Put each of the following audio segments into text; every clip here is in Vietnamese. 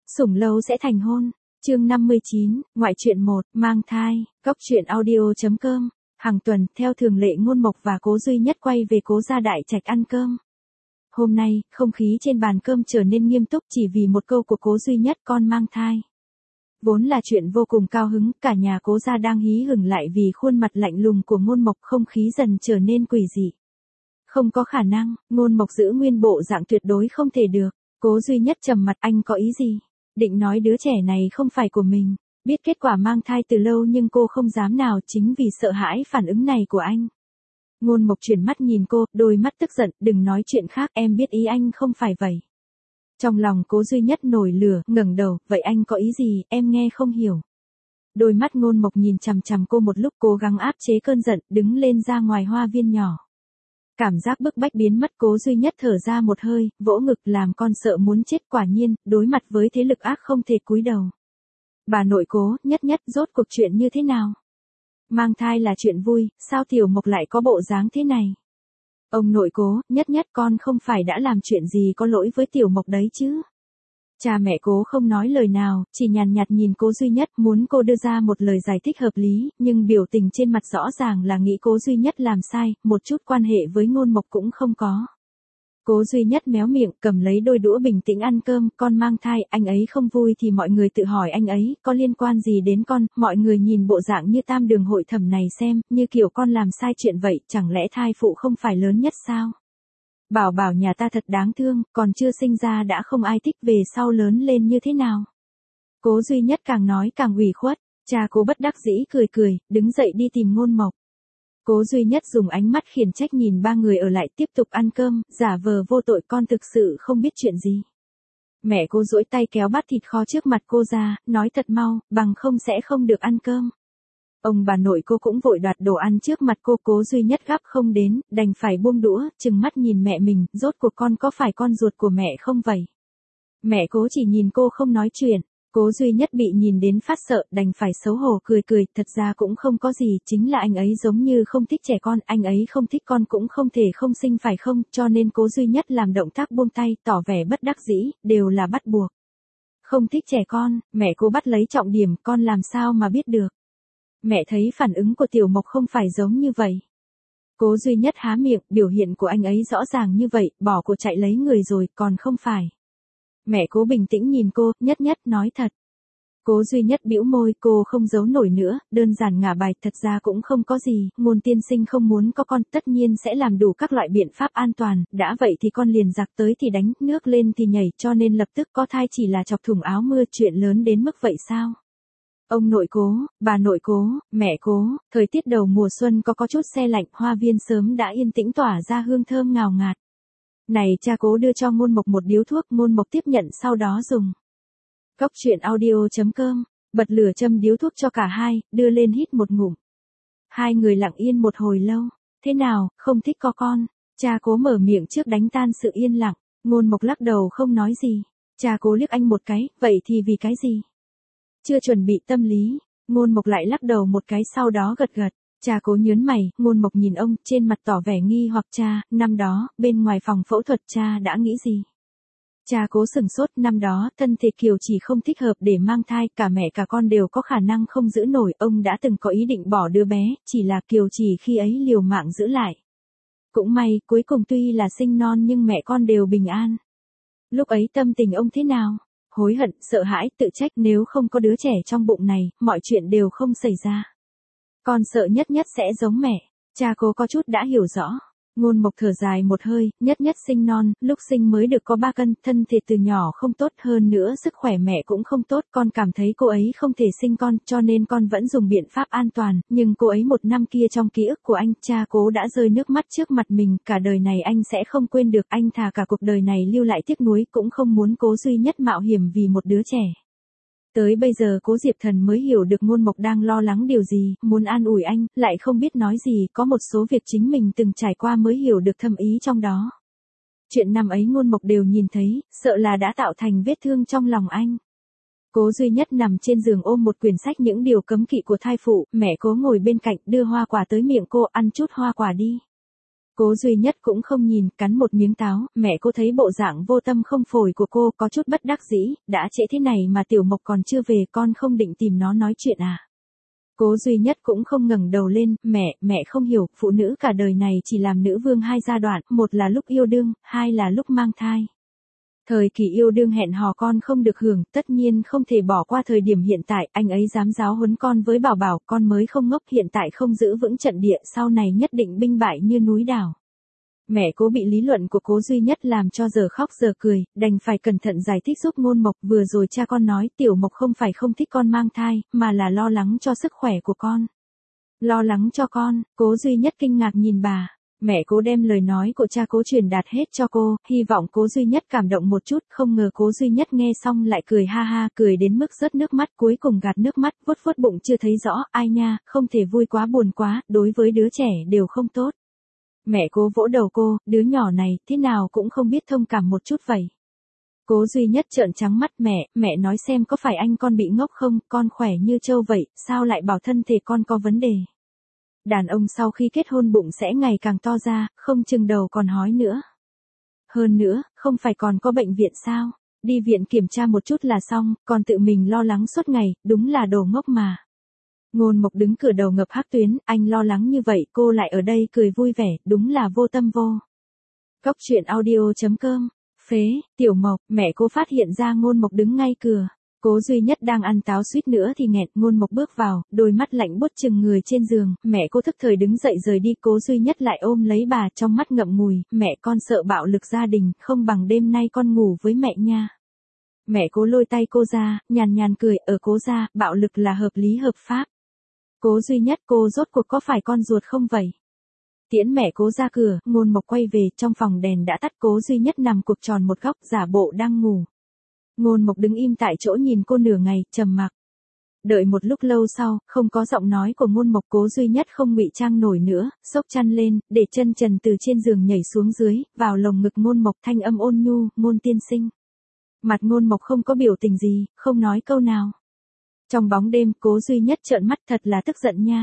Sủng lâu sẽ thành hôn. Chương 59, ngoại truyện 1, mang thai, góc truyện audio.com. Hàng tuần, theo thường lệ Ngôn Mộc và Cố Duy Nhất quay về Cố gia đại trạch ăn cơm. Hôm nay, không khí trên bàn cơm trở nên nghiêm túc chỉ vì một câu của Cố Duy Nhất, con mang thai. Vốn là chuyện vô cùng cao hứng, cả nhà Cố gia đang hí hửng lại vì khuôn mặt lạnh lùng của Ngôn Mộc, không khí dần trở nên quỷ dị. Không có khả năng, Ngôn Mộc giữ nguyên bộ dạng tuyệt đối không thể được. Cố Duy Nhất trầm mặt, anh có ý gì? Định nói đứa trẻ này không phải của mình, biết kết quả mang thai từ lâu nhưng cô không dám nào chính vì sợ hãi phản ứng này của anh. Ngôn Mộc chuyển mắt nhìn cô, đôi mắt tức giận, đừng nói chuyện khác, em biết ý anh không phải vậy. Trong lòng Cố Duy Nhất nổi lửa, ngẩng đầu, vậy anh có ý gì, em nghe không hiểu. Đôi mắt Ngôn Mộc nhìn chằm chằm cô một lúc, cố gắng áp chế cơn giận, đứng lên ra ngoài hoa viên nhỏ. Cảm giác bức bách biến mất, Cố Duy Nhất thở ra một hơi, vỗ ngực làm con sợ muốn chết, quả nhiên, đối mặt với thế lực ác không thể cúi đầu. Bà nội Cố, Nhất rốt cuộc chuyện như thế nào? Mang thai là chuyện vui, sao Tiểu Mộc lại có bộ dáng thế này? Ông nội Cố, Nhất con không phải đã làm chuyện gì có lỗi với Tiểu Mộc đấy chứ? Cha mẹ Cố không nói lời nào, chỉ nhàn nhạt nhìn Cố Duy Nhất, muốn cô đưa ra một lời giải thích hợp lý, nhưng biểu tình trên mặt rõ ràng là nghĩ Cố Duy Nhất làm sai, một chút quan hệ với Ngôn Mộc cũng không có. Cố Duy Nhất méo miệng, cầm lấy đôi đũa bình tĩnh ăn cơm, con mang thai, anh ấy không vui thì mọi người tự hỏi anh ấy, có liên quan gì đến con, mọi người nhìn bộ dạng như tam đường hội thẩm này xem, như kiểu con làm sai chuyện vậy, chẳng lẽ thai phụ không phải lớn nhất sao? Bảo nhà ta thật đáng thương, còn chưa sinh ra đã không ai thích, về sau lớn lên như thế nào? Cố Duy Nhất càng nói càng ủy khuất, cha Cố bất đắc dĩ cười, đứng dậy đi tìm Ngôn Mộc. Cố Duy Nhất dùng ánh mắt khiển trách nhìn ba người ở lại tiếp tục ăn cơm, giả vờ vô tội, con thực sự không biết chuyện gì. Mẹ Cố duỗi tay kéo bát thịt kho trước mặt cô ra, nói thật mau, bằng không sẽ không được ăn cơm. Ông bà nội Cô cũng vội đoạt đồ ăn trước mặt cô, Cố Duy Nhất gắp không đến, đành phải buông đũa, trừng mắt nhìn mẹ mình, rốt cuộc con có phải con ruột của mẹ không vậy? Mẹ Cố chỉ nhìn cô không nói chuyện, Cố Duy Nhất bị nhìn đến phát sợ, đành phải xấu hổ cười, thật ra cũng không có gì, chính là anh ấy giống như không thích trẻ con, anh ấy không thích con cũng không thể không sinh phải không, cho nên Cố Duy Nhất làm động tác buông tay, tỏ vẻ bất đắc dĩ, đều là bắt buộc. Không thích trẻ con, mẹ Cố bắt lấy trọng điểm, con làm sao mà biết được. Mẹ thấy phản ứng của Tiểu Mộc không phải giống như vậy. Cố Duy Nhất há miệng, biểu hiện của anh ấy rõ ràng như vậy, bỏ cuộc chạy lấy người rồi, còn không phải. Mẹ Cố bình tĩnh nhìn cô, Nhất nói thật. Cố Duy Nhất bĩu môi, cô không giấu nổi nữa, đơn giản ngả bài, thật ra cũng không có gì, Ngôn tiên sinh không muốn có con, tất nhiên sẽ làm đủ các loại biện pháp an toàn, đã vậy thì con liền giặc tới thì đánh, nước lên thì nhảy, cho nên lập tức có thai chỉ là chọc thủng áo mưa, chuyện lớn đến mức vậy sao? Ông nội Cố, bà nội Cố, mẹ Cố, thời tiết đầu mùa xuân có chút se lạnh, hoa viên sớm đã yên tĩnh tỏa ra hương thơm ngào ngạt. Này, cha Cố đưa cho Ngôn Mộc một điếu thuốc, Ngôn Mộc tiếp nhận sau đó dùng. Góc truyện audio.com, bật lửa châm điếu thuốc cho cả hai, đưa lên hít một ngụm. Hai người lặng yên một hồi lâu, thế nào, không thích có con? Cha Cố mở miệng trước đánh tan sự yên lặng, Ngôn Mộc lắc đầu không nói gì. Cha Cố liếc anh một cái, vậy thì vì cái gì? Chưa chuẩn bị tâm lý, Ngôn Mộc lại lắc đầu một cái sau đó gật. Cha Cố nhớn mày, Ngôn Mộc nhìn ông, trên mặt tỏ vẻ nghi hoặc, cha, năm đó, bên ngoài phòng phẫu thuật cha đã nghĩ gì? Cha Cố sừng sốt, năm đó, thân thể Kiều Chỉ không thích hợp để mang thai, cả mẹ cả con đều có khả năng không giữ nổi, ông đã từng có ý định bỏ đứa bé, chỉ là Kiều Chỉ khi ấy liều mạng giữ lại. Cũng may, cuối cùng tuy là sinh non nhưng mẹ con đều bình an. Lúc ấy tâm tình ông thế nào? Hối hận, sợ hãi, tự trách, nếu không có đứa trẻ trong bụng này, mọi chuyện đều không xảy ra. Con sợ Nhất sẽ giống mẹ. Cha Cố có chút đã hiểu rõ. Ngôn Mộc thở dài một hơi, Nhất sinh non, lúc sinh mới được có 3 cân, thân thể từ nhỏ không tốt, hơn nữa sức khỏe mẹ cũng không tốt, con cảm thấy cô ấy không thể sinh con, cho nên con vẫn dùng biện pháp an toàn, nhưng cô ấy một năm kia trong ký ức của anh, cha Cố đã rơi nước mắt trước mặt mình, cả đời này anh sẽ không quên được, anh thà cả cuộc đời này lưu lại tiếc nuối, cũng không muốn Cố Duy Nhất mạo hiểm vì một đứa trẻ. Tới bây giờ Cố Diệp Thần mới hiểu được Ngôn Mộc đang lo lắng điều gì, muốn an ủi anh, lại không biết nói gì, có một số việc chính mình từng trải qua mới hiểu được thâm ý trong đó. Chuyện năm ấy Ngôn Mộc đều nhìn thấy, sợ là đã tạo thành vết thương trong lòng anh. Cố Duy Nhất nằm trên giường ôm một quyển sách những điều cấm kỵ của thai phụ, mẹ Cố ngồi bên cạnh đưa hoa quả tới miệng cô, ăn chút hoa quả đi. Cố duy nhất cũng không nhìn, cắn một miếng táo, mẹ cô thấy bộ dạng vô tâm không phổi của cô có chút bất đắc dĩ, đã trễ thế này mà Tiểu Mộc còn chưa về, con không định tìm nó nói chuyện à? Cố duy nhất cũng không ngẩng đầu lên, mẹ không hiểu, phụ nữ cả đời này chỉ làm nữ vương hai giai đoạn, một là lúc yêu đương, hai là lúc mang thai. Thời kỳ yêu đương hẹn hò con không được hưởng, tất nhiên không thể bỏ qua thời điểm hiện tại, anh ấy dám giáo huấn con với bảo bảo, con mới không ngốc, hiện tại không giữ vững trận địa, sau này nhất định binh bại như núi đảo. Mẹ cố bị lý luận của cố duy nhất làm cho giờ khóc giờ cười, đành phải cẩn thận giải thích giúp Ngôn Mộc, vừa rồi cha con nói Tiểu Mộc không phải không thích con mang thai, mà là lo lắng cho sức khỏe của con. Lo lắng cho con, cố duy nhất kinh ngạc nhìn bà. Mẹ cố đem lời nói của cha cố truyền đạt hết cho cô, hy vọng cố duy nhất cảm động một chút, không ngờ cố duy nhất nghe xong lại cười ha ha, cười đến mức rớt nước mắt, cuối cùng gạt nước mắt, vuốt vuốt bụng chưa thấy rõ, ai nha, không thể vui quá buồn quá, đối với đứa trẻ đều không tốt. Mẹ cố vỗ đầu cô, đứa nhỏ này, thế nào cũng không biết thông cảm một chút vậy. Cố duy nhất trợn trắng mắt, mẹ nói xem có phải anh con bị ngốc không, con khỏe như trâu vậy, sao lại bảo thân thể con có vấn đề. Đàn ông sau khi kết hôn bụng sẽ ngày càng to ra, không chừng đầu còn hói nữa. Hơn nữa, không phải còn có bệnh viện sao, đi viện kiểm tra một chút là xong, còn tự mình lo lắng suốt ngày, đúng là đồ ngốc mà. Ngôn Mộc đứng cửa đầu ngập hắc tuyến, anh lo lắng như vậy, cô lại ở đây cười vui vẻ, đúng là vô tâm vô. Cóc truyện audio.com, phế, Tiểu Mộc, mẹ cô phát hiện ra Ngôn Mộc đứng ngay cửa. Cố duy nhất đang ăn táo suýt nữa thì nghẹn, Ngôn Mộc bước vào, đôi mắt lạnh buốt chừng người trên giường, mẹ cô thức thời đứng dậy rời đi, cố duy nhất lại ôm lấy bà trong mắt ngậm ngùi, mẹ con sợ bạo lực gia đình, không bằng đêm nay con ngủ với mẹ nha. Mẹ cố lôi tay cô ra, nhàn nhàn cười, ở cố gia, bạo lực là hợp lý hợp pháp. Cố duy nhất, cô rốt cuộc có phải con ruột không vậy? Tiễn mẹ cố ra cửa, Ngôn Mộc quay về, trong phòng đèn đã tắt, cố duy nhất nằm cục tròn một góc, giả bộ đang ngủ. Ngôn Mộc đứng im tại chỗ nhìn cô nửa ngày, trầm mặc. Đợi một lúc lâu sau, không có giọng nói của Ngôn Mộc, cố duy nhất không ngụy trang nổi nữa, xốc chăn lên, để chân trần từ trên giường nhảy xuống dưới, vào lồng ngực Ngôn Mộc, thanh âm ôn nhu, Ngôn tiên sinh. Mặt Ngôn Mộc không có biểu tình gì, không nói câu nào. Trong bóng đêm, cố duy nhất trợn mắt, thật là tức giận nha.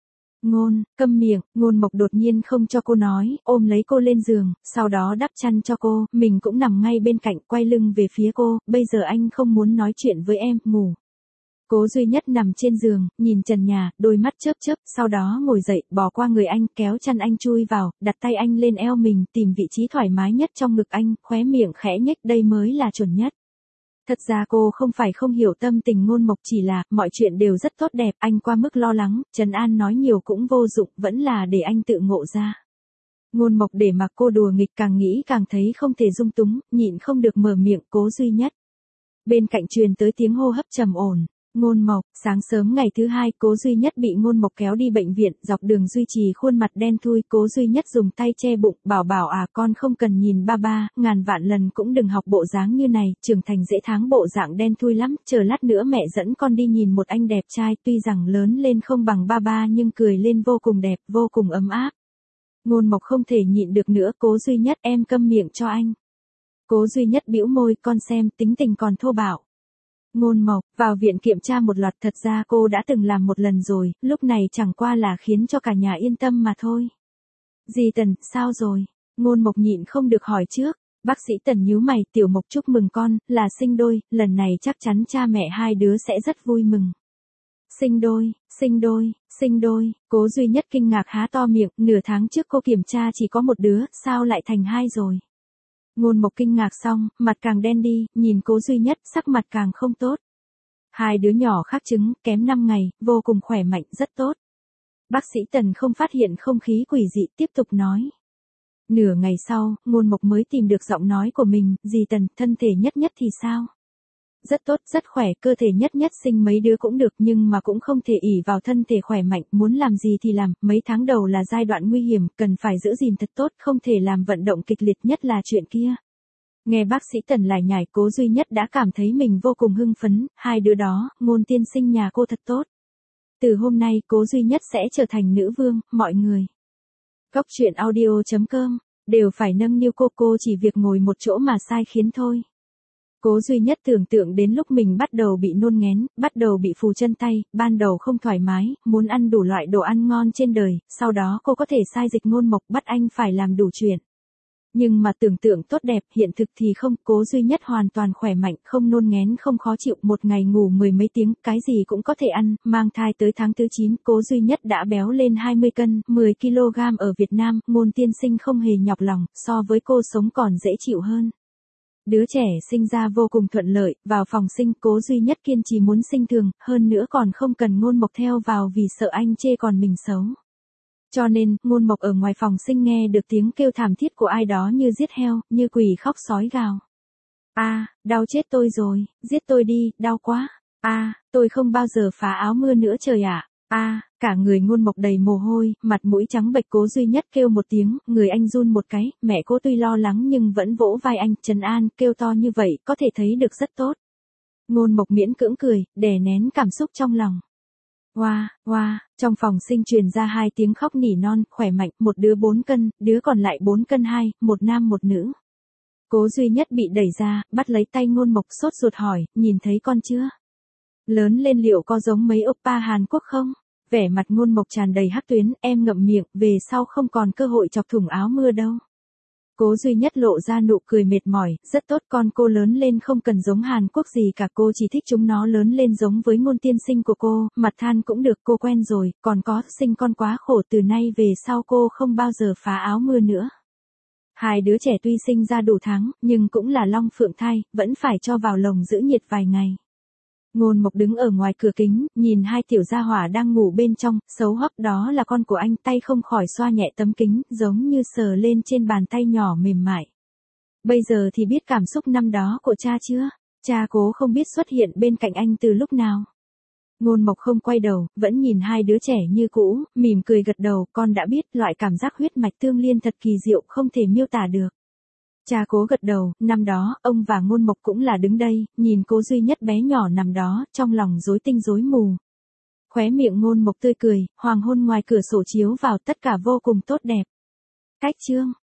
Câm miệng, Ngôn Mộc đột nhiên không cho cô nói, ôm lấy cô lên giường, sau đó đắp chăn cho cô, mình cũng nằm ngay bên cạnh, quay lưng về phía cô, bây giờ anh không muốn nói chuyện với em, ngủ. Cố duy nhất nằm trên giường, nhìn trần nhà, đôi mắt chớp chớp, sau đó ngồi dậy, bò qua người anh, kéo chăn anh chui vào, đặt tay anh lên eo mình, tìm vị trí thoải mái nhất trong ngực anh, khóe miệng khẽ nhếch, đây mới là chuẩn nhất. Thật ra cô không phải không hiểu tâm tình Ngôn Mộc, chỉ là, mọi chuyện đều rất tốt đẹp, anh qua mức lo lắng, trấn an nói nhiều cũng vô dụng, vẫn là để anh tự ngộ ra. Ngôn Mộc để mặc cô đùa nghịch, càng nghĩ càng thấy không thể dung túng, nhịn không được mở miệng, cố duy nhất. Bên cạnh truyền tới tiếng hô hấp trầm ổn. Ngôn Mộc, sáng sớm ngày thứ hai, cố duy nhất bị Ngôn Mộc kéo đi bệnh viện, dọc đường duy trì khuôn mặt đen thui, cố duy nhất dùng tay che bụng, bảo à con không cần nhìn ba, ngàn vạn lần cũng đừng học bộ dáng như này, trưởng thành dễ tháng bộ dạng đen thui lắm, chờ lát nữa mẹ dẫn con đi nhìn một anh đẹp trai, tuy rằng lớn lên không bằng ba nhưng cười lên vô cùng đẹp, vô cùng ấm áp. Ngôn Mộc không thể nhịn được nữa, cố duy nhất, em câm miệng cho anh. Cố duy nhất bĩu môi, con xem, tính tình còn thô bạo. Ngôn Mộc, vào viện kiểm tra một loạt, thật ra cô đã từng làm một lần rồi, lúc này chẳng qua là khiến cho cả nhà yên tâm mà thôi. Dì Tần, sao rồi? Ngôn Mộc nhịn không được hỏi trước. Bác sĩ Tần nhíu mày, Tiểu Mộc chúc mừng con, là sinh đôi, lần này chắc chắn cha mẹ hai đứa sẽ rất vui mừng. Sinh đôi, cố duy nhất kinh ngạc há to miệng, nửa tháng trước cô kiểm tra chỉ có một đứa, sao lại thành hai rồi? Ngôn Mộc kinh ngạc xong, mặt càng đen đi, nhìn cố duy nhất, sắc mặt càng không tốt. Hai đứa nhỏ khác trứng, kém 5 ngày, vô cùng khỏe mạnh, rất tốt. Bác sĩ Tần không phát hiện không khí quỷ dị, tiếp tục nói. Nửa ngày sau, Ngôn Mộc mới tìm được giọng nói của mình, dì Tần, thân thể nhất nhất thì sao? Rất tốt, rất khỏe, cơ thể nhất nhất sinh mấy đứa cũng được, nhưng mà cũng không thể ỷ vào thân thể khỏe mạnh, muốn làm gì thì làm, mấy tháng đầu là giai đoạn nguy hiểm, cần phải giữ gìn thật tốt, không thể làm vận động kịch liệt, nhất là chuyện kia. Nghe bác sĩ Tần lải nhải, cố duy nhất đã cảm thấy mình vô cùng hưng phấn, hai đứa đó, Ngôn tiên sinh nhà cô thật tốt. Từ hôm nay, cố duy nhất sẽ trở thành nữ vương, mọi người. Cóc truyện audio.com, đều phải nâng niu cô chỉ việc ngồi một chỗ mà sai khiến thôi. Cố duy nhất tưởng tượng đến lúc mình bắt đầu bị nôn ngén, bắt đầu bị phù chân tay, ban đầu không thoải mái, muốn ăn đủ loại đồ ăn ngon trên đời, sau đó cô có thể sai dịch Ngôn Mộc bắt anh phải làm đủ chuyện. Nhưng mà tưởng tượng tốt đẹp, hiện thực thì không, Cố duy nhất hoàn toàn khỏe mạnh, không nôn ngén, không khó chịu, một ngày ngủ 10 mấy tiếng, cái gì cũng có thể ăn, mang thai tới tháng thứ 9, Cố duy nhất đã béo lên 20 cân, 10 kg ở Việt Nam, Ngôn tiên sinh không hề nhọc lòng, so với cô sống còn dễ chịu hơn. Đứa trẻ sinh ra vô cùng thuận lợi, vào phòng sinh, Cố duy nhất kiên trì muốn sinh thường, hơn nữa còn không cần Ngôn Mộc theo vào vì sợ anh chê còn mình xấu. Cho nên, Ngôn Mộc ở ngoài phòng sinh nghe được tiếng kêu thảm thiết của ai đó như giết heo, như quỷ khóc sói gào. Đau chết tôi rồi, giết tôi đi, đau quá. Tôi không bao giờ phá áo mưa nữa trời ạ. Cả người Ngôn Mộc đầy mồ hôi, mặt mũi trắng bệch. Cố duy nhất kêu một tiếng, người anh run một cái, mẹ cô tuy lo lắng nhưng vẫn vỗ vai anh, trấn an, kêu to như vậy, có thể thấy được rất tốt. Ngôn Mộc miễn cưỡng cười, đè nén cảm xúc trong lòng. Trong phòng sinh truyền ra 2 tiếng khóc nỉ non, khỏe mạnh, một đứa 4 cân, đứa còn lại 4 cân 2, một nam một nữ. Cố duy nhất bị đẩy ra, bắt lấy tay Ngôn Mộc sốt ruột hỏi, nhìn thấy con chưa? Lớn lên liệu có giống mấy oppa Hàn Quốc không? Vẻ mặt Ngôn Mộc tràn đầy hắc tuyến, em ngậm miệng, về sau không còn cơ hội chọc thủng áo mưa đâu. Cố duy nhất lộ ra nụ cười mệt mỏi, rất tốt, con cô lớn lên không cần giống Hàn Quốc gì cả, cô chỉ thích chúng nó lớn lên giống với Ngôn tiên sinh của cô, mặt than cũng được, cô quen rồi, còn có, sinh con quá khổ, từ nay về sau cô không bao giờ phá áo mưa nữa. 2 đứa trẻ tuy sinh ra đủ tháng, nhưng cũng là long phượng thai, vẫn phải cho vào lồng giữ nhiệt vài ngày. Ngôn Mộc đứng ở ngoài cửa kính, nhìn 2 tiểu gia hỏa đang ngủ bên trong, xấu hấp, đó là con của anh, tay không khỏi xoa nhẹ tấm kính, giống như sờ lên trên bàn tay nhỏ mềm mại. Bây giờ thì biết cảm xúc năm đó của cha chưa? Cha Cố không biết xuất hiện bên cạnh anh từ lúc nào. Ngôn Mộc không quay đầu, vẫn nhìn 2 đứa trẻ như cũ, mỉm cười gật đầu, con đã biết, loại cảm giác huyết mạch tương liên thật kỳ diệu, không thể miêu tả được. Cha Cố gật đầu, năm đó, ông và Ngôn Mộc cũng là đứng đây, nhìn Cố duy nhất bé nhỏ nằm đó, trong lòng rối tinh rối mù. Khóe miệng Ngôn Mộc tươi cười, hoàng hôn ngoài cửa sổ chiếu vào, tất cả vô cùng tốt đẹp. Cách chương